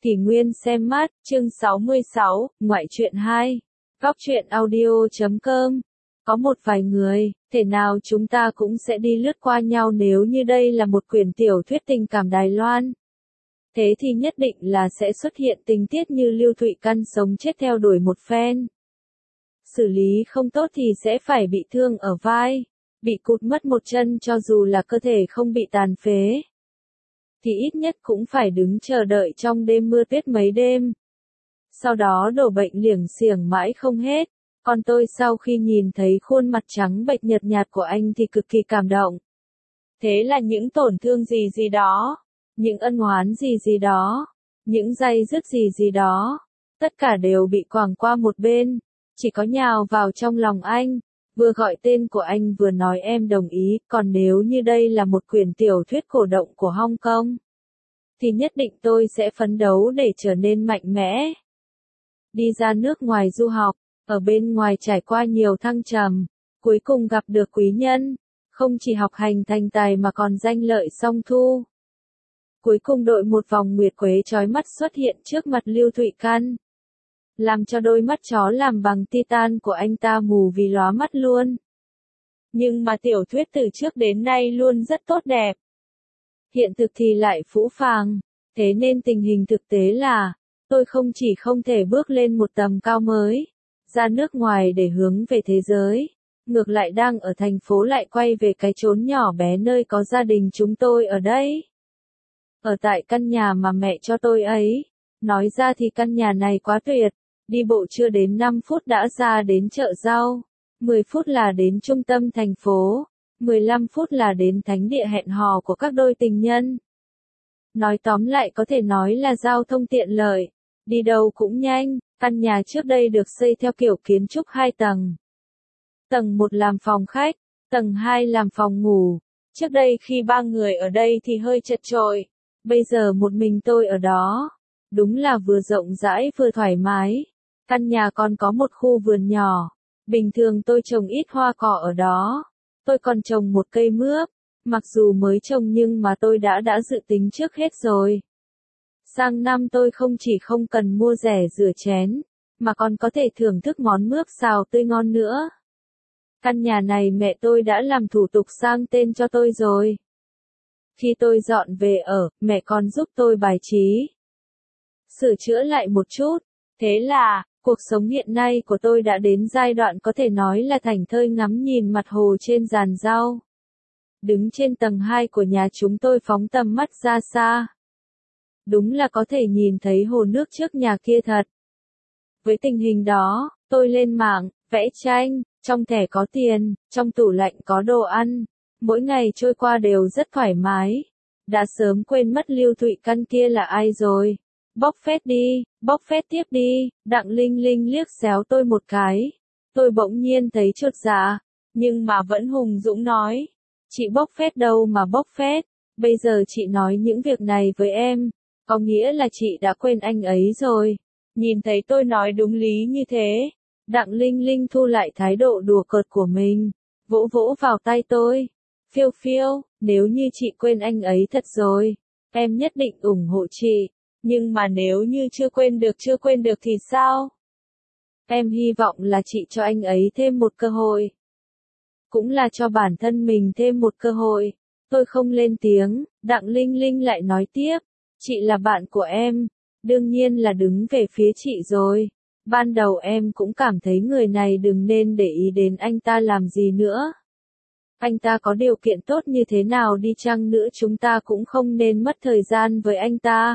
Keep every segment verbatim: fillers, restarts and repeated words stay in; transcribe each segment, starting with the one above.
Kỷ Nguyên xem mắt, chương sáu mươi sáu, ngoại truyện hai. Góc truyện audio chấm com. Có một vài người, thể nào chúng ta cũng sẽ đi lướt qua nhau nếu như đây là một quyển tiểu thuyết tình cảm Đài Loan. Thế thì nhất định là sẽ xuất hiện tình tiết như Lưu Thụy Căn sống chết theo đuổi một phen. Xử lý không tốt thì sẽ phải bị thương ở vai, bị cụt mất một chân cho dù là cơ thể không bị tàn phế. Thì ít nhất cũng phải đứng chờ đợi trong đêm mưa tuyết mấy đêm. Sau đó đổ bệnh liểng xiểng mãi không hết, còn tôi sau khi nhìn thấy khuôn mặt trắng bệch nhợt nhạt của anh thì cực kỳ cảm động. Thế là những tổn thương gì gì đó, những ân oán gì gì đó, những day dứt gì gì đó, tất cả đều bị quàng qua một bên, chỉ có nhào vào trong lòng anh, vừa gọi tên của anh vừa nói em đồng ý, còn nếu như đây là một quyển tiểu thuyết cổ động của Hong Kong, thì nhất định tôi sẽ phấn đấu để trở nên mạnh mẽ. Đi ra nước ngoài du học, ở bên ngoài trải qua nhiều thăng trầm, cuối cùng gặp được quý nhân, không chỉ học hành thành tài mà còn danh lợi song thu. Cuối cùng đội một vòng nguyệt quế chói mắt xuất hiện trước mặt Lưu Thụy Căn, làm cho đôi mắt chó làm bằng titan của anh ta mù vì lóa mắt luôn. Nhưng mà tiểu thuyết từ trước đến nay luôn rất tốt đẹp. Hiện thực thì lại phũ phàng, thế nên tình hình thực tế là, tôi không chỉ không thể bước lên một tầm cao mới, ra nước ngoài để hướng về thế giới, ngược lại đang ở thành phố lại quay về cái chốn nhỏ bé nơi có gia đình chúng tôi ở đây. Ở tại căn nhà mà mẹ cho tôi ấy, nói ra thì căn nhà này quá tuyệt. Đi bộ chưa đến năm phút đã ra đến chợ rau, mười phút là đến trung tâm thành phố, mười lăm phút là đến thánh địa hẹn hò của các đôi tình nhân. Nói tóm lại có thể nói là giao thông tiện lợi, đi đâu cũng nhanh. Căn nhà trước đây được xây theo kiểu kiến trúc hai tầng. Tầng một làm phòng khách, tầng hai làm phòng ngủ. Trước đây khi ba người ở đây thì hơi chật chội, bây giờ một mình tôi ở đó, đúng là vừa rộng rãi vừa thoải mái. Căn nhà còn có một khu vườn nhỏ, bình thường tôi trồng ít hoa cỏ ở đó, tôi còn trồng một cây mướp, mặc dù mới trồng nhưng mà tôi đã đã dự tính trước hết rồi. Sang năm tôi không chỉ không cần mua rẻ rửa chén, mà còn có thể thưởng thức món mướp xào tươi ngon nữa. Căn nhà này mẹ tôi đã làm thủ tục sang tên cho tôi rồi. Khi tôi dọn về ở, mẹ còn giúp tôi bài trí, sửa chữa lại một chút. Thế là, cuộc sống hiện nay của tôi đã đến giai đoạn có thể nói là thảnh thơi ngắm nhìn mặt hồ trên giàn rau. Đứng trên tầng hai của nhà chúng tôi phóng tầm mắt ra xa. Đúng là có thể nhìn thấy hồ nước trước nhà kia thật. Với tình hình đó, tôi lên mạng, vẽ tranh, trong thẻ có tiền, trong tủ lạnh có đồ ăn. Mỗi ngày trôi qua đều rất thoải mái. Đã sớm quên mất Lưu Thụy Căn kia là ai rồi. Bóc phét đi, bóc phét tiếp đi. Đặng Linh Linh liếc xéo tôi một cái. Tôi bỗng nhiên thấy chột dạ, nhưng mà vẫn hùng dũng nói. Chị bóc phét đâu mà bóc phét, bây giờ chị nói những việc này với em, có nghĩa là chị đã quên anh ấy rồi. Nhìn thấy tôi nói đúng lý như thế, Đặng Linh Linh thu lại thái độ đùa cợt của mình, vỗ vỗ vào tay tôi. Phiêu phiêu, nếu như chị quên anh ấy thật rồi, em nhất định ủng hộ chị. Nhưng mà nếu như chưa quên được chưa quên được thì sao? Em hy vọng là chị cho anh ấy thêm một cơ hội. Cũng là cho bản thân mình thêm một cơ hội. Tôi không lên tiếng, Đặng Linh Linh lại nói tiếp. Chị là bạn của em, đương nhiên là đứng về phía chị rồi. Ban đầu em cũng cảm thấy người này đừng nên để ý đến anh ta làm gì nữa. Anh ta có điều kiện tốt như thế nào đi chăng nữa chúng ta cũng không nên mất thời gian với anh ta.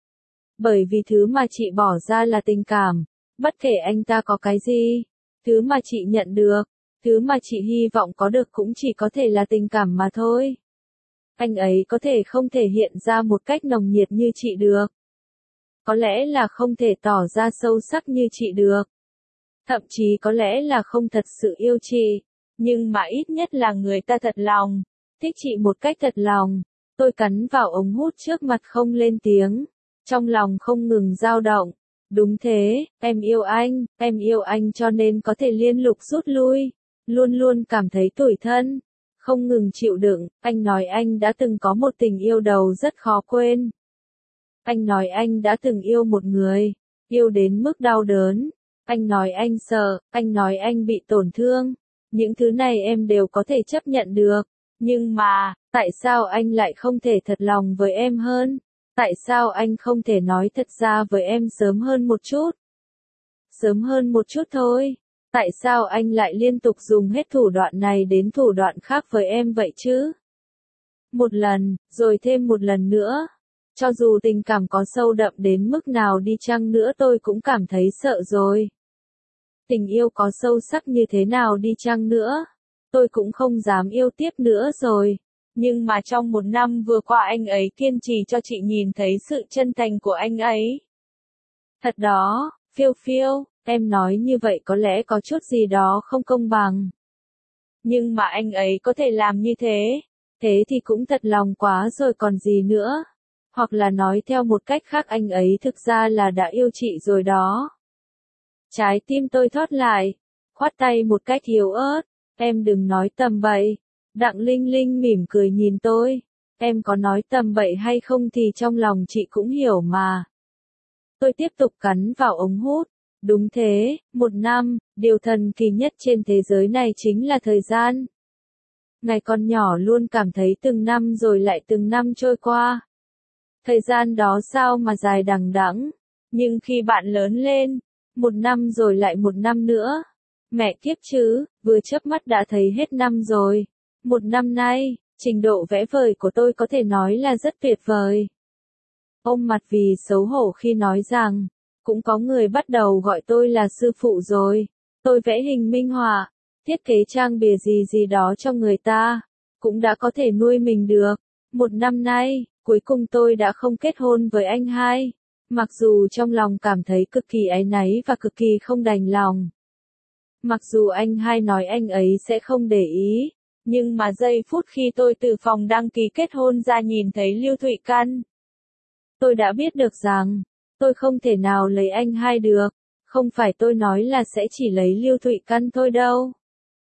Bởi vì thứ mà chị bỏ ra là tình cảm, bất kể anh ta có cái gì, thứ mà chị nhận được, thứ mà chị hy vọng có được cũng chỉ có thể là tình cảm mà thôi. Anh ấy có thể không thể hiện ra một cách nồng nhiệt như chị được. Có lẽ là không thể tỏ ra sâu sắc như chị được. Thậm chí có lẽ là không thật sự yêu chị. Nhưng mà ít nhất là người ta thật lòng, thích chị một cách thật lòng. Tôi cắn vào ống hút trước mặt không lên tiếng. Trong lòng không ngừng dao động. Đúng thế, em yêu anh, em yêu anh cho nên có thể liên lục rút lui. Luôn luôn cảm thấy tủi thân. Không ngừng chịu đựng, anh nói anh đã từng có một tình yêu đầu rất khó quên. Anh nói anh đã từng yêu một người, yêu đến mức đau đớn. Anh nói anh sợ, anh nói anh bị tổn thương. Những thứ này em đều có thể chấp nhận được. Nhưng mà, tại sao anh lại không thể thật lòng với em hơn? Tại sao anh không thể nói thật ra với em sớm hơn một chút? Sớm hơn một chút thôi. Tại sao anh lại liên tục dùng hết thủ đoạn này đến thủ đoạn khác với em vậy chứ? Một lần, rồi thêm một lần nữa. Cho dù tình cảm có sâu đậm đến mức nào đi chăng nữa tôi cũng cảm thấy sợ rồi. Tình yêu có sâu sắc như thế nào đi chăng nữa, tôi cũng không dám yêu tiếp nữa rồi. Nhưng mà trong một năm vừa qua anh ấy kiên trì cho chị nhìn thấy sự chân thành của anh ấy. Thật đó, Phiêu Phiêu, em nói như vậy có lẽ có chút gì đó không công bằng. Nhưng mà anh ấy có thể làm như thế, thế thì cũng thật lòng quá rồi còn gì nữa. Hoặc là nói theo một cách khác anh ấy thực ra là đã yêu chị rồi đó. Trái tim tôi thót lại, khoát tay một cách yếu ớt, em đừng nói tầm bậy. Đặng Linh Linh mỉm cười nhìn tôi, em có nói tầm bậy hay không thì trong lòng chị cũng hiểu mà. Tôi tiếp tục cắn vào ống hút, đúng thế, một năm, điều thần kỳ nhất trên thế giới này chính là thời gian. Ngày còn nhỏ luôn cảm thấy từng năm rồi lại từng năm trôi qua. Thời gian đó sao mà dài đằng đẵng, nhưng khi bạn lớn lên, một năm rồi lại một năm nữa. Mẹ kiếp chứ, vừa chớp mắt đã thấy hết năm rồi. Một năm nay, trình độ vẽ vời của tôi có thể nói là rất tuyệt vời. Ôm mặt vì xấu hổ khi nói rằng, cũng có người bắt đầu gọi tôi là sư phụ rồi. Tôi vẽ hình minh họa, thiết kế trang bìa gì gì đó cho người ta, cũng đã có thể nuôi mình được. Một năm nay, cuối cùng tôi đã không kết hôn với anh hai. Mặc dù trong lòng cảm thấy cực kỳ áy náy và cực kỳ không đành lòng. Mặc dù anh hai nói anh ấy sẽ không để ý, nhưng mà giây phút khi tôi từ phòng đăng ký kết hôn ra nhìn thấy Lưu Thụy Căn, tôi đã biết được rằng, tôi không thể nào lấy anh hai được. Không phải tôi nói là sẽ chỉ lấy Lưu Thụy Căn thôi đâu.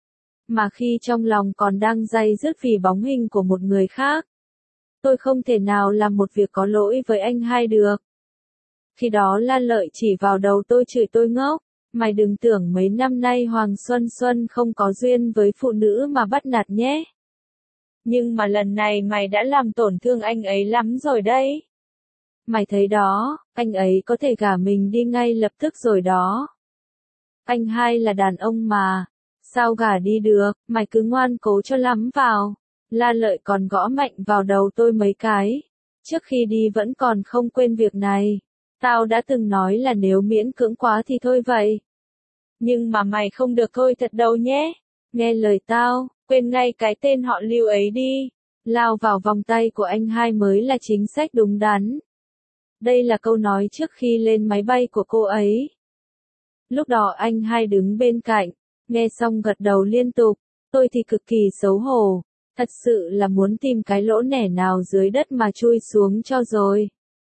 Mà khi trong lòng còn đang day dứt vì bóng hình của một người khác, tôi không thể nào làm một việc có lỗi với anh hai được. Khi đó La Lợi chỉ vào đầu tôi chửi tôi ngốc, mày đừng tưởng mấy năm nay Hoàng Xuân Xuân không có duyên với phụ nữ mà bắt nạt nhé. Nhưng mà lần này mày đã làm tổn thương anh ấy lắm rồi đấy. Mày thấy đó, anh ấy có thể gả mình đi ngay lập tức rồi đó. Anh hai là đàn ông mà, sao gả đi được, mày cứ ngoan cố cho lắm vào. La Lợi còn gõ mạnh vào đầu tôi mấy cái. Trước khi đi vẫn còn không quên việc này. Tao đã từng nói là nếu miễn cưỡng quá thì thôi vậy. Nhưng mà mày không được thôi thật đâu nhé. Nghe lời tao, quên ngay cái tên họ Lưu ấy đi. Lao vào vòng tay của anh hai mới là chính sách đúng đắn. Đây là câu nói trước khi lên máy bay của cô ấy. Lúc đó anh hai đứng bên cạnh, nghe xong gật đầu liên tục. Tôi thì cực kỳ xấu hổ. Thật sự là muốn tìm cái lỗ nẻ nào dưới đất mà chui xuống cho rồi.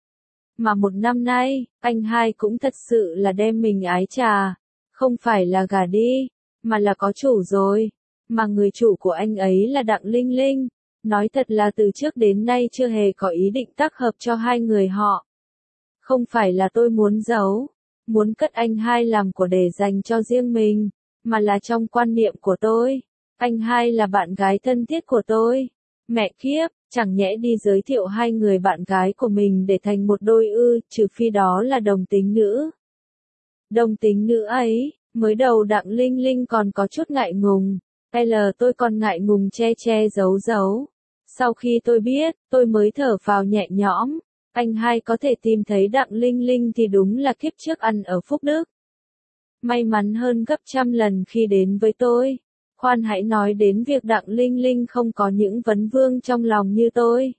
Mà một năm nay, anh hai cũng thật sự là đem mình ái trà. Không phải là gả đi, mà là có chủ rồi. Mà người chủ của anh ấy là Đặng Linh Linh. Nói thật là từ trước đến nay chưa hề có ý định tác hợp cho hai người họ. Không phải là tôi muốn giấu, muốn cất anh hai làm của để dành cho riêng mình, mà là trong quan niệm của tôi. Anh hai là bạn gái thân thiết của tôi. Mẹ kiếp, chẳng nhẽ đi giới thiệu hai người bạn gái của mình để thành một đôi ư, trừ phi đó là đồng tính nữ. Đồng tính nữ ấy, mới đầu Đặng Linh Linh còn có chút ngại ngùng, L tôi còn ngại ngùng che che giấu giấu. Sau khi tôi biết, tôi mới thở phào nhẹ nhõm, anh hai có thể tìm thấy Đặng Linh Linh thì đúng là kiếp trước ăn ở Phúc Đức. May mắn hơn gấp trăm lần khi đến với tôi. Khoan hãy nói đến việc Đặng Linh Linh không có những vấn vương trong lòng như tôi.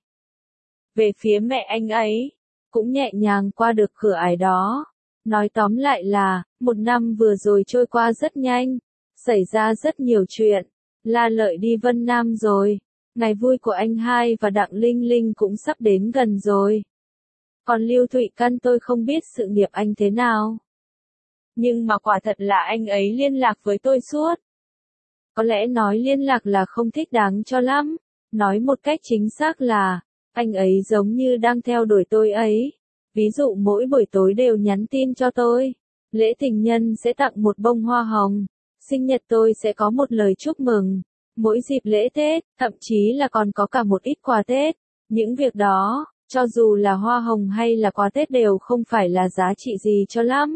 Về phía mẹ anh ấy, cũng nhẹ nhàng qua được cửa ải đó. Nói tóm lại là, một năm vừa rồi trôi qua rất nhanh, xảy ra rất nhiều chuyện. La Lợi đi Vân Nam rồi, ngày vui của anh hai và Đặng Linh Linh cũng sắp đến gần rồi. Còn Lưu Thụy Căn tôi không biết sự nghiệp anh thế nào. Nhưng mà quả thật là anh ấy liên lạc với tôi suốt. Có lẽ nói liên lạc là không thích đáng cho lắm, nói một cách chính xác là, anh ấy giống như đang theo đuổi tôi ấy. Ví dụ mỗi buổi tối đều nhắn tin cho tôi. Lễ tình nhân sẽ tặng một bông hoa hồng. Sinh nhật tôi sẽ có một lời chúc mừng. Mỗi dịp lễ Tết, thậm chí là còn có cả một ít quà Tết. Những việc đó, cho dù là hoa hồng hay là quà Tết đều không phải là giá trị gì cho lắm.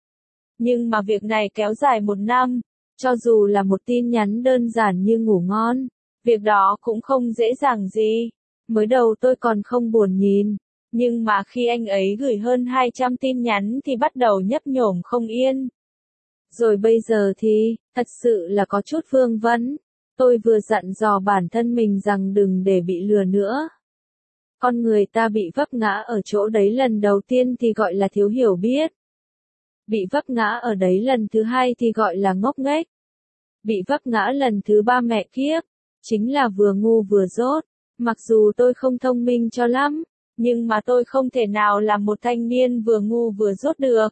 Nhưng mà việc này kéo dài một năm, cho dù là một tin nhắn đơn giản như ngủ ngon, việc đó cũng không dễ dàng gì. Mới đầu tôi còn không buồn nhìn, nhưng mà khi anh ấy gửi hơn hai trăm tin nhắn thì bắt đầu nhấp nhổm không yên. Rồi bây giờ thì, thật sự là có chút vương vấn. Tôi vừa dặn dò bản thân mình rằng đừng để bị lừa nữa. Con người ta bị vấp ngã ở chỗ đấy lần đầu tiên thì gọi là thiếu hiểu biết. Bị vấp ngã ở đấy lần thứ hai thì gọi là ngốc nghếch. Bị vấp ngã lần thứ ba mẹ kiếp, chính là vừa ngu vừa dốt. Mặc dù tôi không thông minh cho lắm, nhưng mà tôi không thể nào làm một thanh niên vừa ngu vừa dốt được.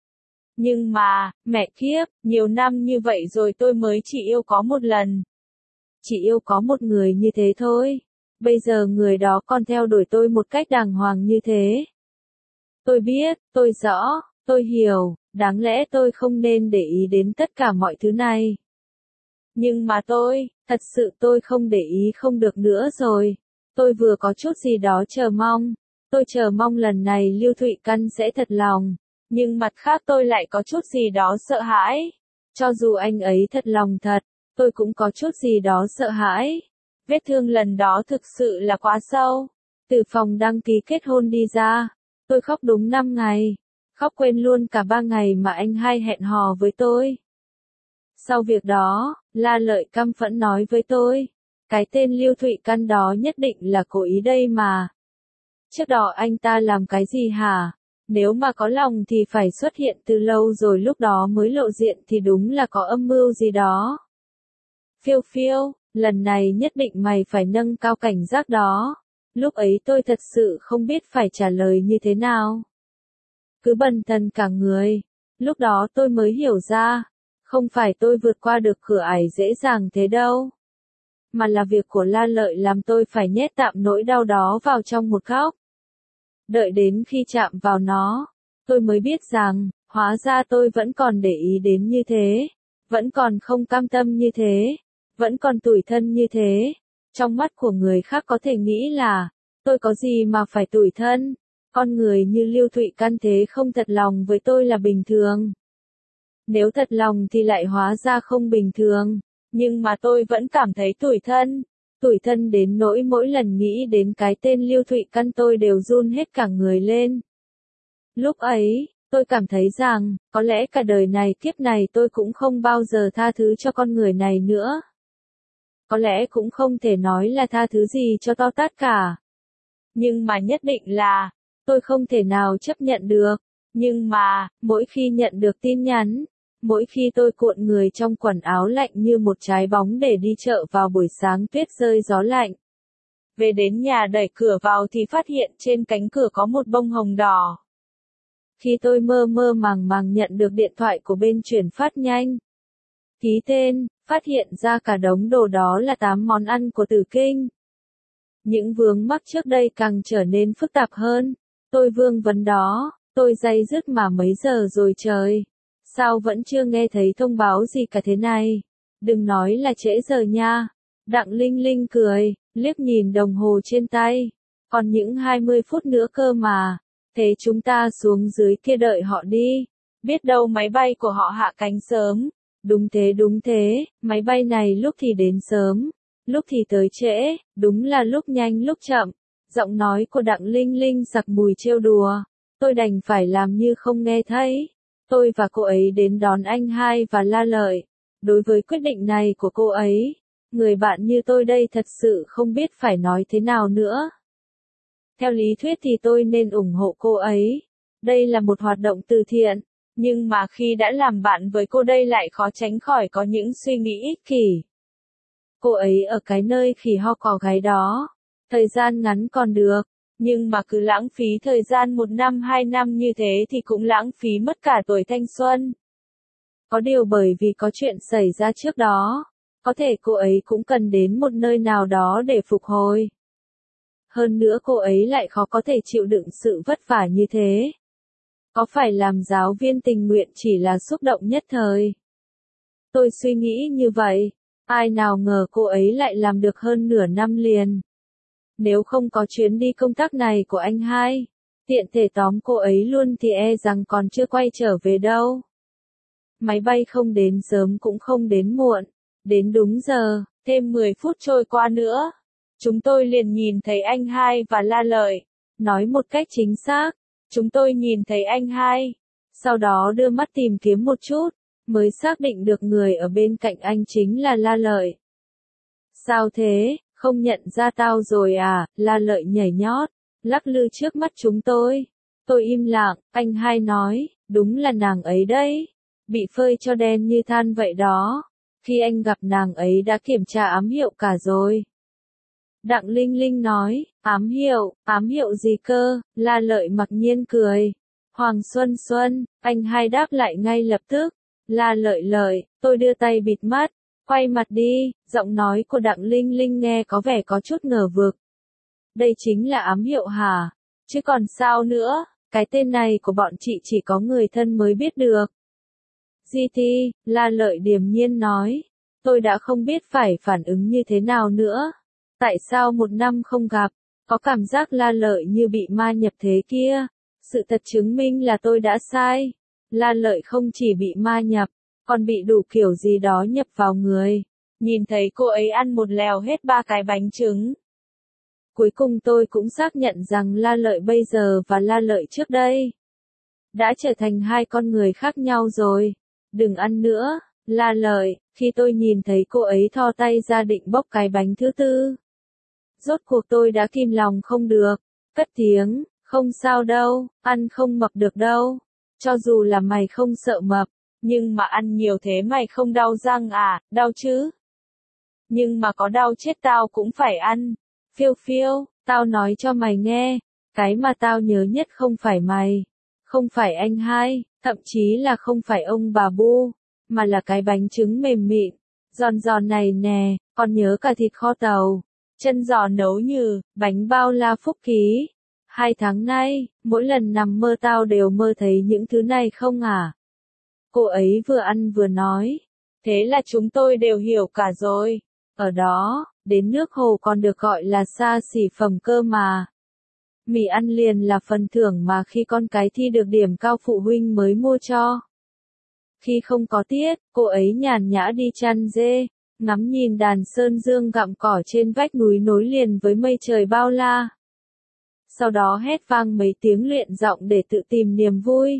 Nhưng mà, mẹ kiếp, nhiều năm như vậy rồi tôi mới chỉ yêu có một lần. Chỉ yêu có một người như thế thôi. Bây giờ người đó còn theo đuổi tôi một cách đàng hoàng như thế. Tôi biết, tôi rõ, tôi hiểu, đáng lẽ tôi không nên để ý đến tất cả mọi thứ này. Nhưng mà tôi, thật sự tôi không để ý không được nữa rồi. Tôi vừa có chút gì đó chờ mong. Tôi chờ mong lần này Lưu Thụy Căn sẽ thật lòng. Nhưng mặt khác tôi lại có chút gì đó sợ hãi. Cho dù anh ấy thật lòng thật, tôi cũng có chút gì đó sợ hãi. Vết thương lần đó thực sự là quá sâu. Từ phòng đăng ký kết hôn đi ra, tôi khóc đúng năm ngày. Khóc quên luôn cả ba ngày mà anh hai hẹn hò với tôi. Sau việc đó, La Lợi căm phẫn nói với tôi. Cái tên Lưu Thụy Căn đó nhất định là cố ý đây mà. Trước đó anh ta làm cái gì hả? Nếu mà có lòng thì phải xuất hiện từ lâu rồi lúc đó mới lộ diện thì đúng là có âm mưu gì đó. Phiêu phiêu, lần này nhất định mày phải nâng cao cảnh giác đó. Lúc ấy tôi thật sự không biết phải trả lời như thế nào. Cứ bần thần cả người. Lúc đó tôi mới hiểu ra, không phải tôi vượt qua được cửa ải dễ dàng thế đâu. Mà là việc của La Lợi làm tôi phải nhét tạm nỗi đau đó vào trong một góc. Đợi đến khi chạm vào nó, tôi mới biết rằng, hóa ra tôi vẫn còn để ý đến như thế, vẫn còn không cam tâm như thế, vẫn còn tủi thân như thế. Trong mắt của người khác có thể nghĩ là, tôi có gì mà phải tủi thân, con người như Lưu Thụy Căn thế không thật lòng với tôi là bình thường. Nếu thật lòng thì lại hóa ra không bình thường, nhưng mà tôi vẫn cảm thấy tủi thân. Tủi thân đến nỗi mỗi lần nghĩ đến cái tên Lưu Thụy Căn tôi đều run hết cả người lên. Lúc ấy, tôi cảm thấy rằng, có lẽ cả đời này kiếp này tôi cũng không bao giờ tha thứ cho con người này nữa. Có lẽ cũng không thể nói là tha thứ gì cho to tát cả. Nhưng mà nhất định là, tôi không thể nào chấp nhận được. Nhưng mà, mỗi khi nhận được tin nhắn, mỗi khi tôi cuộn người trong quần áo lạnh như một trái bóng để đi chợ vào buổi sáng tuyết rơi gió lạnh. Về đến nhà đẩy cửa vào thì phát hiện trên cánh cửa có một bông hồng đỏ. Khi tôi mơ mơ màng màng nhận được điện thoại của bên chuyển phát nhanh. Ký tên, phát hiện ra cả đống đồ đó là tám món ăn của Tử Kinh. Những vướng mắc trước đây càng trở nên phức tạp hơn. Tôi vương vấn đó, tôi day dứt mà mấy giờ rồi trời. Sao vẫn chưa nghe thấy thông báo gì cả thế này? Đừng nói là trễ giờ nha. Đặng Linh Linh cười, liếc nhìn đồng hồ trên tay. Còn những hai mươi phút nữa cơ mà. Thế chúng ta xuống dưới kia đợi họ đi. Biết đâu máy bay của họ hạ cánh sớm. Đúng thế đúng thế, máy bay này lúc thì đến sớm, lúc thì tới trễ, đúng là lúc nhanh lúc chậm. Giọng nói của Đặng Linh Linh sặc mùi trêu đùa. Tôi đành phải làm như không nghe thấy. Tôi và cô ấy đến đón anh hai và La Lợi. Đối với quyết định này của cô ấy, người bạn như tôi đây thật sự không biết phải nói thế nào nữa. Theo lý thuyết thì tôi nên ủng hộ cô ấy. Đây là một hoạt động từ thiện. Nhưng mà khi đã làm bạn với cô đây lại khó tránh khỏi có những suy nghĩ ích kỷ. Cô ấy ở cái nơi khỉ ho cò gáy đó. Thời gian ngắn còn được. Nhưng mà cứ lãng phí thời gian một năm hai năm như thế thì cũng lãng phí mất cả tuổi thanh xuân. Có điều bởi vì có chuyện xảy ra trước đó. Có thể cô ấy cũng cần đến một nơi nào đó để phục hồi. hơn nữa cô ấy lại khó có thể chịu đựng sự vất vả như thế. Có phải làm giáo viên tình nguyện chỉ là xúc động nhất thời? Tôi suy nghĩ như vậy, ai nào ngờ cô ấy lại làm được hơn nửa năm liền. Nếu không có chuyến đi công tác này của anh hai, tiện thể tóm cô ấy luôn thì e rằng còn chưa quay trở về đâu. Máy bay không đến sớm cũng không đến muộn, đến đúng giờ, thêm mười phút trôi qua nữa. Chúng tôi liền nhìn thấy anh hai và La Lợi. Nói một cách chính xác, chúng tôi nhìn thấy anh hai. Sau đó đưa mắt tìm kiếm một chút, mới xác định được người ở bên cạnh anh chính là La Lợi. Sao thế, không nhận ra tao rồi à? La Lợi nhảy nhót, lắc lư trước mắt chúng tôi. Tôi im lặng, anh hai nói, đúng là nàng ấy đấy. Bị phơi cho đen như than vậy đó. Khi anh gặp nàng ấy đã kiểm tra ám hiệu cả rồi. Đặng Linh Linh nói, ám hiệu, ám hiệu gì cơ? La Lợi mặc nhiên cười. Hoàng Xuân Xuân, anh hai đáp lại ngay lập tức. La Lợi Lợi, tôi đưa tay bịt mắt, quay mặt đi, giọng nói của Đặng Linh Linh nghe có vẻ có chút ngờ vực. Đây chính là ám hiệu hả? Chứ còn sao nữa, cái tên này của bọn chị chỉ có người thân mới biết được. giê tê, La Lợi điềm nhiên nói, tôi đã không biết phải phản ứng như thế nào nữa. Tại sao một năm không gặp, có cảm giác La Lợi như bị ma nhập thế kia. Sự thật chứng minh là tôi đã sai. La Lợi không chỉ bị ma nhập, còn bị đủ kiểu gì đó nhập vào người. Nhìn thấy cô ấy ăn một lèo hết ba cái bánh trứng. Cuối cùng tôi cũng xác nhận rằng La Lợi bây giờ và La Lợi trước đây đã trở thành hai con người khác nhau rồi. Đừng ăn nữa, La Lợi, khi tôi nhìn thấy cô ấy thò tay ra định bóc cái bánh thứ tư. Rốt cuộc tôi đã kìm lòng không được, cất tiếng, không sao đâu, ăn không mập được đâu. Cho dù là mày không sợ mập, nhưng mà ăn nhiều thế mày không đau răng à, đau chứ? Nhưng mà có đau chết tao cũng phải ăn. Phiêu phiêu, tao nói cho mày nghe, cái mà tao nhớ nhất không phải mày, không phải anh hai, thậm chí là không phải ông bà Bu, mà là cái bánh trứng mềm mịn, giòn giòn này nè, còn nhớ cả thịt kho tàu, chân giò nấu như, bánh bao la Phúc Ký. Hai tháng nay, mỗi lần nằm mơ tao đều mơ thấy những thứ này không à? Cô ấy vừa ăn vừa nói, thế là chúng tôi đều hiểu cả rồi. Ở đó, đến nước hồ còn được gọi là xa xỉ phẩm cơ mà. Mì ăn liền là phần thưởng mà khi con cái thi được điểm cao phụ huynh mới mua cho. Khi không có tiết, cô ấy nhàn nhã đi chăn dê, ngắm nhìn đàn sơn dương gặm cỏ trên vách núi nối liền với mây trời bao la. Sau đó hét vang mấy tiếng luyện giọng để tự tìm niềm vui.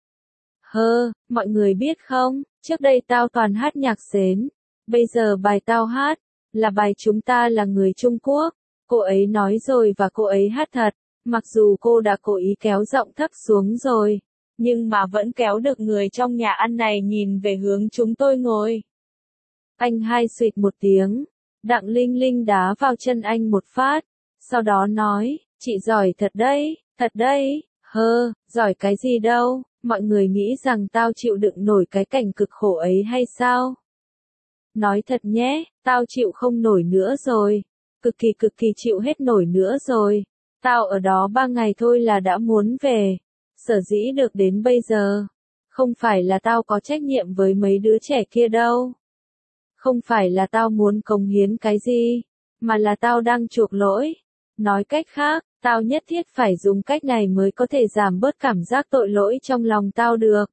Hơ, mọi người biết không, trước đây tao toàn hát nhạc xến, bây giờ bài tao hát, là bài Chúng ta là người Trung Quốc. Cô ấy nói rồi và cô ấy hát thật, mặc dù cô đã cố ý kéo giọng thấp xuống rồi, nhưng mà vẫn kéo được người trong nhà ăn này nhìn về hướng chúng tôi ngồi. Anh hai suýt một tiếng, Đặng Linh Linh đá vào chân anh một phát, sau đó nói, chị giỏi thật đấy, thật đấy, hơ, giỏi cái gì đâu, mọi người nghĩ rằng tao chịu đựng nổi cái cảnh cực khổ ấy hay sao? Nói thật nhé, tao chịu không nổi nữa rồi, cực kỳ cực kỳ chịu hết nổi nữa rồi, tao ở đó ba ngày thôi là đã muốn về, sở dĩ được đến bây giờ, không phải là tao có trách nhiệm với mấy đứa trẻ kia đâu. Không phải là tao muốn cống hiến cái gì, mà là tao đang chuộc lỗi. Nói cách khác, tao nhất thiết phải dùng cách này mới có thể giảm bớt cảm giác tội lỗi trong lòng tao được.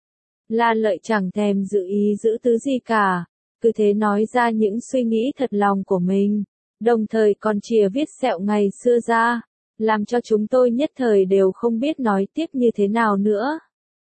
La Lợi chẳng thèm giữ ý giữ thứ gì cả, cứ thế nói ra những suy nghĩ thật lòng của mình, đồng thời còn chìa viết sẹo ngày xưa ra, làm cho chúng tôi nhất thời đều không biết nói tiếp như thế nào nữa.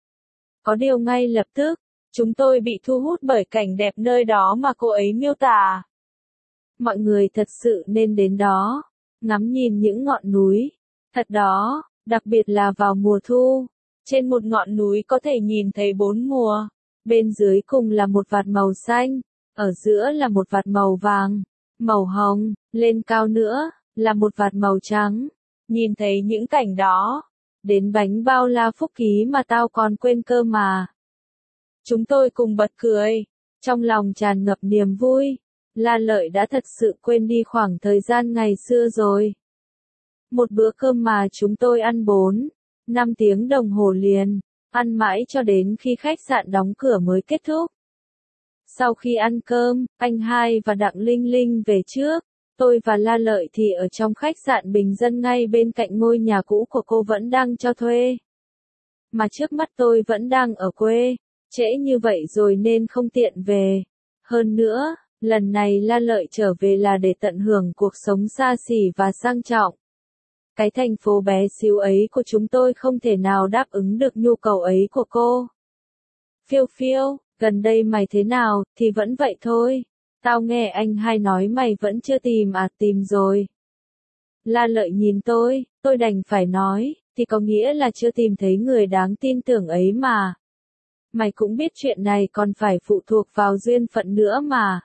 Có điều ngay lập tức, chúng tôi bị thu hút bởi cảnh đẹp nơi đó mà cô ấy miêu tả. Mọi người thật sự nên đến đó, ngắm nhìn những ngọn núi. Thật đó, đặc biệt là vào mùa thu. Trên một ngọn núi có thể nhìn thấy bốn mùa. Bên dưới cùng là một vạt màu xanh, ở giữa là một vạt màu vàng, màu hồng, lên cao nữa, là một vạt màu trắng. Nhìn thấy những cảnh đó, đến bánh bao la Phúc Ký mà tao còn quên cơ mà. Chúng tôi cùng bật cười, trong lòng tràn ngập niềm vui. La Lợi đã thật sự quên đi khoảng thời gian ngày xưa rồi. Một bữa cơm mà chúng tôi ăn bốn, năm tiếng đồng hồ liền, ăn mãi cho đến khi khách sạn đóng cửa mới kết thúc. Sau khi ăn cơm, anh Hai và Đặng Linh Linh về trước, tôi và La Lợi thì ở trong khách sạn bình dân ngay bên cạnh ngôi nhà cũ của cô vẫn đang cho thuê. Mà trước mắt tôi vẫn đang ở quê, trễ như vậy rồi nên không tiện về. Hơn nữa, lần này La Lợi trở về là để tận hưởng cuộc sống xa xỉ và sang trọng. Cái thành phố bé xíu ấy của chúng tôi không thể nào đáp ứng được nhu cầu ấy của cô. Phiêu phiêu, gần đây mày thế nào, thì vẫn vậy thôi. Tao nghe anh Hai nói mày vẫn chưa tìm à, tìm rồi. La Lợi nhìn tôi, tôi đành phải nói, thì có nghĩa là chưa tìm thấy người đáng tin tưởng ấy mà. Mày cũng biết chuyện này còn phải phụ thuộc vào duyên phận nữa mà.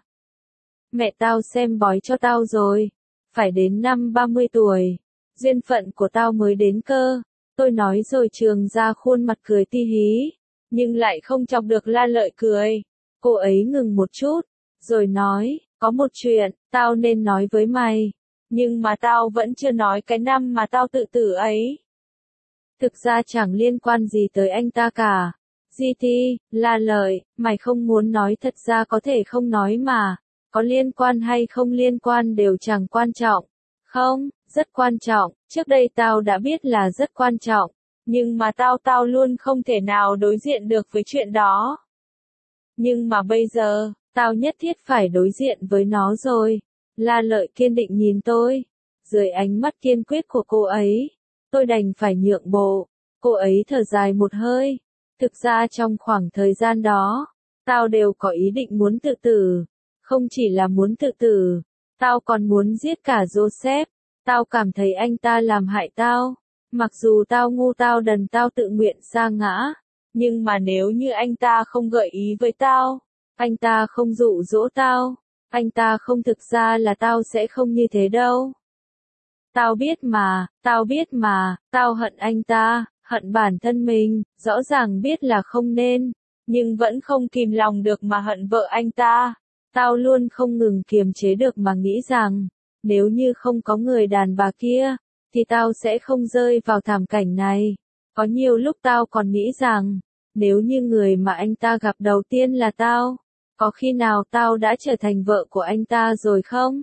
Mẹ tao xem bói cho tao rồi, phải đến năm ba mươi tuổi, duyên phận của tao mới đến cơ. Tôi nói rồi trường ra khuôn mặt cười ti hí, nhưng lại không chọc được La Lợi cười. Cô ấy ngừng một chút, rồi nói, có một chuyện, tao nên nói với mày, nhưng mà tao vẫn chưa nói cái năm mà tao tự tử ấy. Thực ra chẳng liên quan gì tới anh ta cả. Di Ti, La Lợi, mày không muốn nói thật ra có thể không nói mà, có liên quan hay không liên quan đều chẳng quan trọng. Không, rất quan trọng, trước đây tao đã biết là rất quan trọng, nhưng mà tao tao luôn không thể nào đối diện được với chuyện đó. Nhưng mà bây giờ, tao nhất thiết phải đối diện với nó rồi. La Lợi kiên định nhìn tôi, dưới ánh mắt kiên quyết của cô ấy, tôi đành phải nhượng bộ. Cô ấy thở dài một hơi. Thực ra trong khoảng thời gian đó, tao đều có ý định muốn tự tử. Không chỉ là muốn tự tử, tao còn muốn giết cả Joseph. Tao cảm thấy anh ta làm hại tao. Mặc dù tao ngu tao đần tao tự nguyện sa ngã. Nhưng mà nếu như anh ta không gợi ý với tao, anh ta không dụ dỗ tao, anh ta không thực ra là tao sẽ không như thế đâu. Tao biết mà, tao biết mà, tao hận anh ta, hận bản thân mình, rõ ràng biết là không nên, nhưng vẫn không kìm lòng được mà hận vợ anh ta. Tao luôn không ngừng kiềm chế được mà nghĩ rằng, nếu như không có người đàn bà kia, thì tao sẽ không rơi vào thảm cảnh này. Có nhiều lúc tao còn nghĩ rằng, nếu như người mà anh ta gặp đầu tiên là tao, có khi nào tao đã trở thành vợ của anh ta rồi không?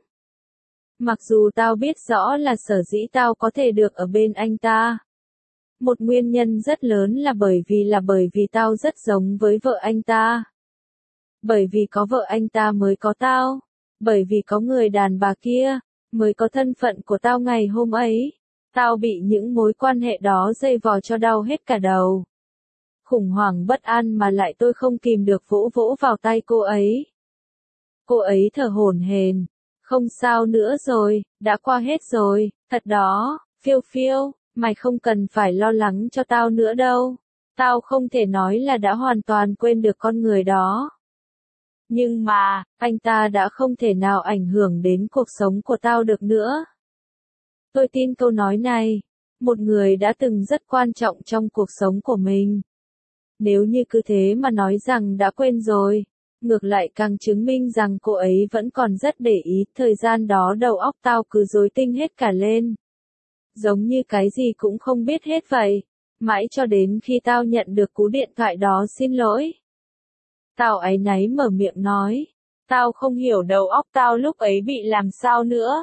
Mặc dù tao biết rõ là sở dĩ tao có thể được ở bên anh ta. Một nguyên nhân rất lớn là bởi vì là bởi vì tao rất giống với vợ anh ta. Bởi vì có vợ anh ta mới có tao. Bởi vì có người đàn bà kia, mới có thân phận của tao ngày hôm ấy. Tao bị những mối quan hệ đó dây vò cho đau hết cả đầu. Khủng hoảng bất an mà lại tôi không kìm được vỗ vỗ vào tay cô ấy. Cô ấy thở hổn hển. Không sao nữa rồi, đã qua hết rồi, thật đó, phiêu phiêu, mày không cần phải lo lắng cho tao nữa đâu. Tao không thể nói là đã hoàn toàn quên được con người đó. Nhưng mà, anh ta đã không thể nào ảnh hưởng đến cuộc sống của tao được nữa. Tôi tin câu nói này, một người đã từng rất quan trọng trong cuộc sống của mình. Nếu như cứ thế mà nói rằng đã quên rồi, ngược lại càng chứng minh rằng cô ấy vẫn còn rất để ý, thời gian đó đầu óc tao cứ rối tinh hết cả lên. Giống như cái gì cũng không biết hết vậy, mãi cho đến khi tao nhận được cú điện thoại đó xin lỗi. Tao áy náy mở miệng nói, tao không hiểu đầu óc tao lúc ấy bị làm sao nữa.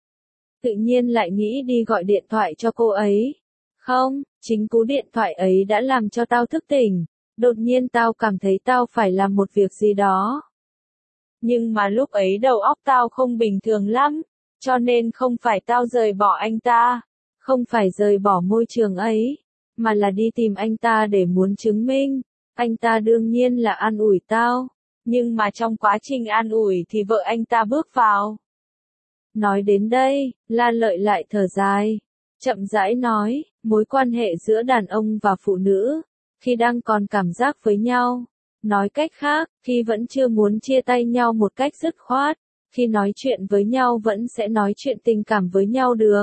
Tự nhiên lại nghĩ đi gọi điện thoại cho cô ấy. Không, chính cú điện thoại ấy đã làm cho tao thức tỉnh. Đột nhiên tao cảm thấy tao phải làm một việc gì đó. Nhưng mà lúc ấy đầu óc tao không bình thường lắm, cho nên không phải tao rời bỏ anh ta, không phải rời bỏ môi trường ấy, mà là đi tìm anh ta để muốn chứng minh. Anh ta đương nhiên là an ủi tao, nhưng mà trong quá trình an ủi thì vợ anh ta bước vào. Nói đến đây, La Lợi lại thở dài, chậm rãi nói, mối quan hệ giữa đàn ông và phụ nữ, khi đang còn cảm giác với nhau, nói cách khác, khi vẫn chưa muốn chia tay nhau một cách dứt khoát, khi nói chuyện với nhau vẫn sẽ nói chuyện tình cảm với nhau được.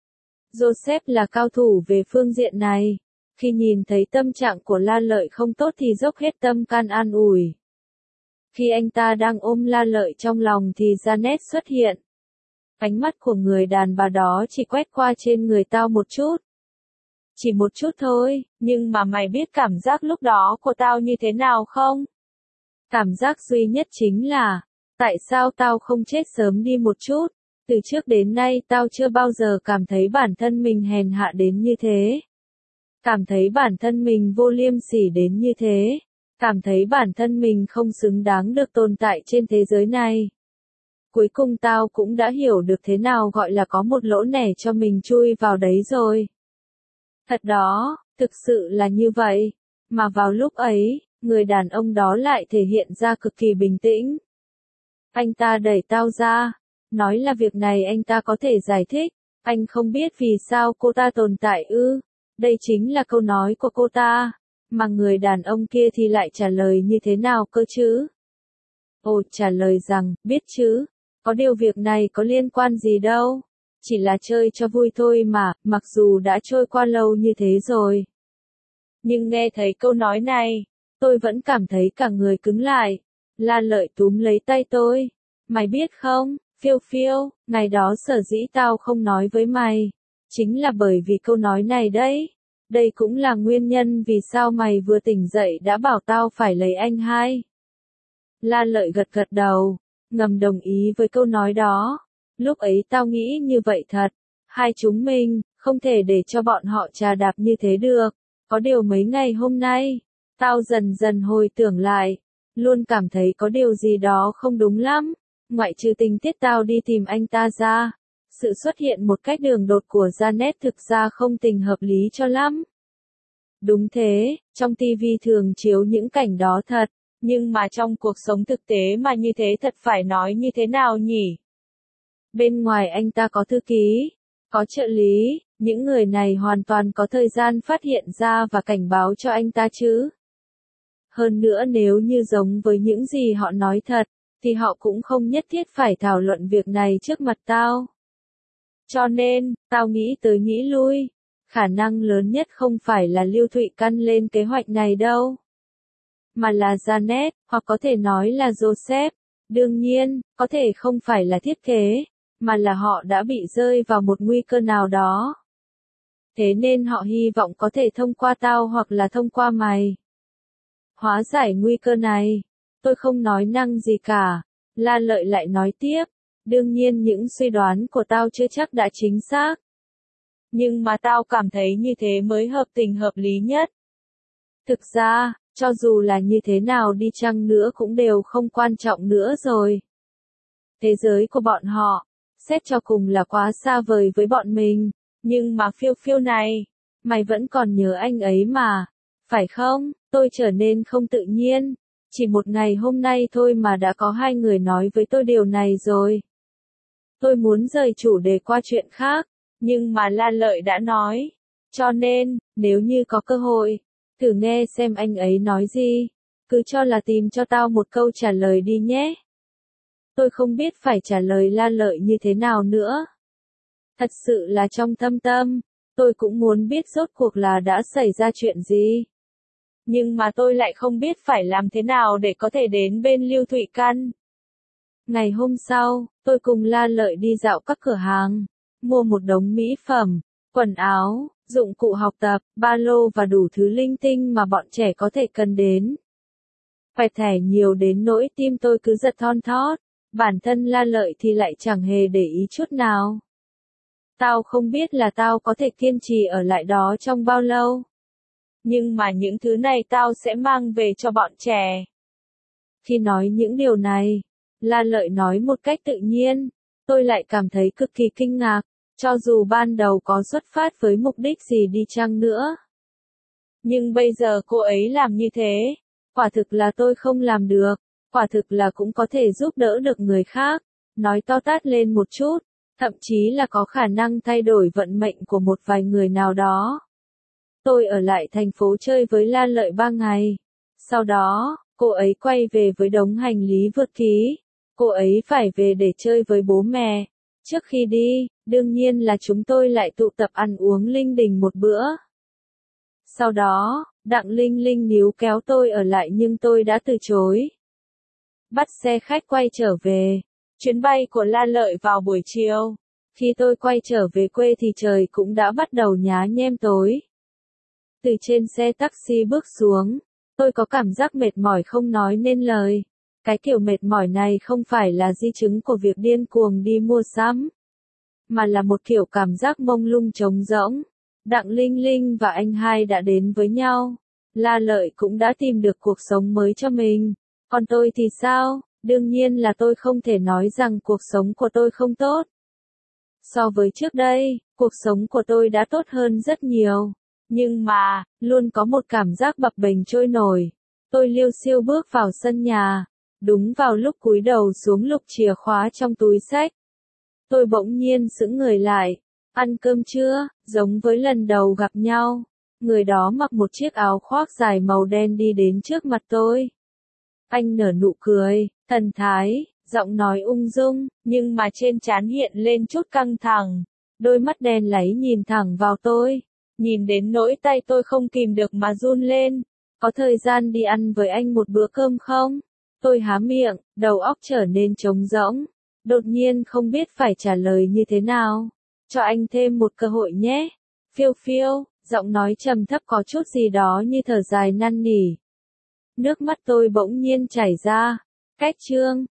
Joseph là cao thủ về phương diện này. Khi nhìn thấy tâm trạng của La Lợi không tốt thì dốc hết tâm can an ủi. Khi anh ta đang ôm La Lợi trong lòng thì Janet xuất hiện. Ánh mắt của người đàn bà đó chỉ quét qua trên người tao một chút. Chỉ một chút thôi, nhưng mà mày biết cảm giác lúc đó của tao như thế nào không? Cảm giác duy nhất chính là, tại sao tao không chết sớm đi một chút? Từ trước đến nay tao chưa bao giờ cảm thấy bản thân mình hèn hạ đến như thế. Cảm thấy bản thân mình vô liêm sỉ đến như thế. Cảm thấy bản thân mình không xứng đáng được tồn tại trên thế giới này. Cuối cùng tao cũng đã hiểu được thế nào gọi là có một lỗ nẻ cho mình chui vào đấy rồi. Thật đó, thực sự là như vậy. Mà vào lúc ấy, người đàn ông đó lại thể hiện ra cực kỳ bình tĩnh. Anh ta đẩy tao ra, nói là việc này anh ta có thể giải thích. Anh không biết vì sao cô ta tồn tại ư. Đây chính là câu nói của cô ta. Mà người đàn ông kia thì lại trả lời như thế nào cơ chứ? Ồ, trả lời rằng, biết chứ. Có điều việc này có liên quan gì đâu. Chỉ là chơi cho vui thôi mà, mặc dù đã trôi qua lâu như thế rồi. Nhưng nghe thấy câu nói này, tôi vẫn cảm thấy cả người cứng lại. La Lợi túm lấy tay tôi. Mày biết không, Phiêu Phiêu, ngày đó sở dĩ tao không nói với mày. Chính là bởi vì câu nói này đấy. Đây cũng là nguyên nhân vì sao mày vừa tỉnh dậy đã bảo tao phải lấy anh hai. La Lợi gật gật đầu, ngầm đồng ý với câu nói đó. Lúc ấy tao nghĩ như vậy thật. Hai chúng mình, không thể để cho bọn họ trà đạp như thế được. Có điều mấy ngày hôm nay, tao dần dần hồi tưởng lại. Luôn cảm thấy có điều gì đó không đúng lắm. Ngoại trừ tình tiết tao đi tìm anh ta ra. Sự xuất hiện một cách đường đột của Janet thực ra không tình hợp lý cho lắm. Đúng thế, trong ti vi thường chiếu những cảnh đó thật. Nhưng mà trong cuộc sống thực tế mà như thế thật phải nói như thế nào nhỉ? Bên ngoài anh ta có thư ký, có trợ lý, những người này hoàn toàn có thời gian phát hiện ra và cảnh báo cho anh ta chứ. Hơn nữa nếu như giống với những gì họ nói thật, thì họ cũng không nhất thiết phải thảo luận việc này trước mặt tao. Cho nên, tao nghĩ tới nghĩ lui, khả năng lớn nhất không phải là Lưu Thụy căn lên kế hoạch này đâu. Mà là Janet, hoặc có thể nói là Joseph. Đương nhiên, có thể không phải là thiết kế, mà là họ đã bị rơi vào một nguy cơ nào đó. Thế nên họ hy vọng có thể thông qua tao hoặc là thông qua mày. Hóa giải nguy cơ này. Tôi không nói năng gì cả. La Lợi lại nói tiếp. Đương nhiên những suy đoán của tao chưa chắc đã chính xác. Nhưng mà tao cảm thấy như thế mới hợp tình hợp lý nhất. Thực ra, cho dù là như thế nào đi chăng nữa cũng đều không quan trọng nữa rồi. Thế giới của bọn họ, xét cho cùng là quá xa vời với bọn mình. Nhưng mà Phiêu Phiêu này, mày vẫn còn nhớ anh ấy mà. Phải không? Tôi trở nên không tự nhiên. Chỉ một ngày hôm nay thôi mà đã có hai người nói với tôi điều này rồi. Tôi muốn rời chủ đề qua chuyện khác. Nhưng mà La Lợi đã nói. Cho nên, nếu như có cơ hội, thử nghe xem anh ấy nói gì. Cứ cho là tìm cho tao một câu trả lời đi nhé. Tôi không biết phải trả lời La Lợi như thế nào nữa. Thật sự là trong thâm tâm, tôi cũng muốn biết rốt cuộc là đã xảy ra chuyện gì. Nhưng mà tôi lại không biết phải làm thế nào để có thể đến bên Lưu Thụy Căn. Ngày hôm sau, tôi cùng La Lợi đi dạo các cửa hàng, mua một đống mỹ phẩm, quần áo, dụng cụ học tập, ba lô và đủ thứ linh tinh mà bọn trẻ có thể cần đến. Phải thẻ nhiều đến nỗi tim tôi cứ giật thon thót, bản thân La Lợi thì lại chẳng hề để ý chút nào. Tao không biết là tao có thể kiên trì ở lại đó trong bao lâu. Nhưng mà những thứ này tao sẽ mang về cho bọn trẻ. Khi nói những điều này, La Lợi nói một cách tự nhiên, tôi lại cảm thấy cực kỳ kinh ngạc, cho dù ban đầu có xuất phát với mục đích gì đi chăng nữa. Nhưng bây giờ cô ấy làm như thế, quả thực là tôi không làm được, quả thực là cũng có thể giúp đỡ được người khác, nói to tát lên một chút, thậm chí là có khả năng thay đổi vận mệnh của một vài người nào đó. Tôi ở lại thành phố chơi với La Lợi ba ngày. Sau đó, cô ấy quay về với đống hành lý vượt ký. Cô ấy phải về để chơi với bố mẹ. Trước khi đi, đương nhiên là chúng tôi lại tụ tập ăn uống linh đình một bữa. Sau đó, Đặng Linh Linh níu kéo tôi ở lại nhưng tôi đã từ chối. Bắt xe khách quay trở về. chuyến bay của La Lợi vào buổi chiều. Khi tôi quay trở về quê thì trời cũng đã bắt đầu nhá nhem tối. Từ trên xe taxi bước xuống, tôi có cảm giác mệt mỏi không nói nên lời. Cái kiểu mệt mỏi này không phải là di chứng của việc điên cuồng đi mua sắm, mà là một kiểu cảm giác mông lung trống rỗng. Đặng Linh Linh và anh hai đã đến với nhau. La Lợi cũng đã tìm được cuộc sống mới cho mình. Còn tôi thì sao? Đương nhiên là tôi không thể nói rằng cuộc sống của tôi không tốt. So với trước đây, cuộc sống của tôi đã tốt hơn rất nhiều. Nhưng mà, luôn có một cảm giác bập bềnh trôi nổi. Tôi liêu xiêu bước vào sân nhà. Đúng vào lúc cúi đầu xuống lục chìa khóa trong túi xách. Tôi bỗng nhiên sững người lại. Ăn cơm chưa? Giống với lần đầu gặp nhau. Người đó mặc một chiếc áo khoác dài màu đen đi đến trước mặt tôi. Anh nở nụ cười, thần thái, giọng nói ung dung, nhưng mà trên trán hiện lên chút căng thẳng. Đôi mắt đen láy nhìn thẳng vào tôi. Nhìn đến nỗi tay tôi không kìm được mà run lên. Có thời gian đi ăn với anh một bữa cơm không? Tôi há miệng, đầu óc trở nên trống rỗng. Đột nhiên không biết phải trả lời như thế nào. Cho anh thêm một cơ hội nhé. Phiêu phiêu, giọng nói trầm thấp có chút gì đó như thở dài năn nỉ. Nước mắt tôi bỗng nhiên chảy ra. Cách chương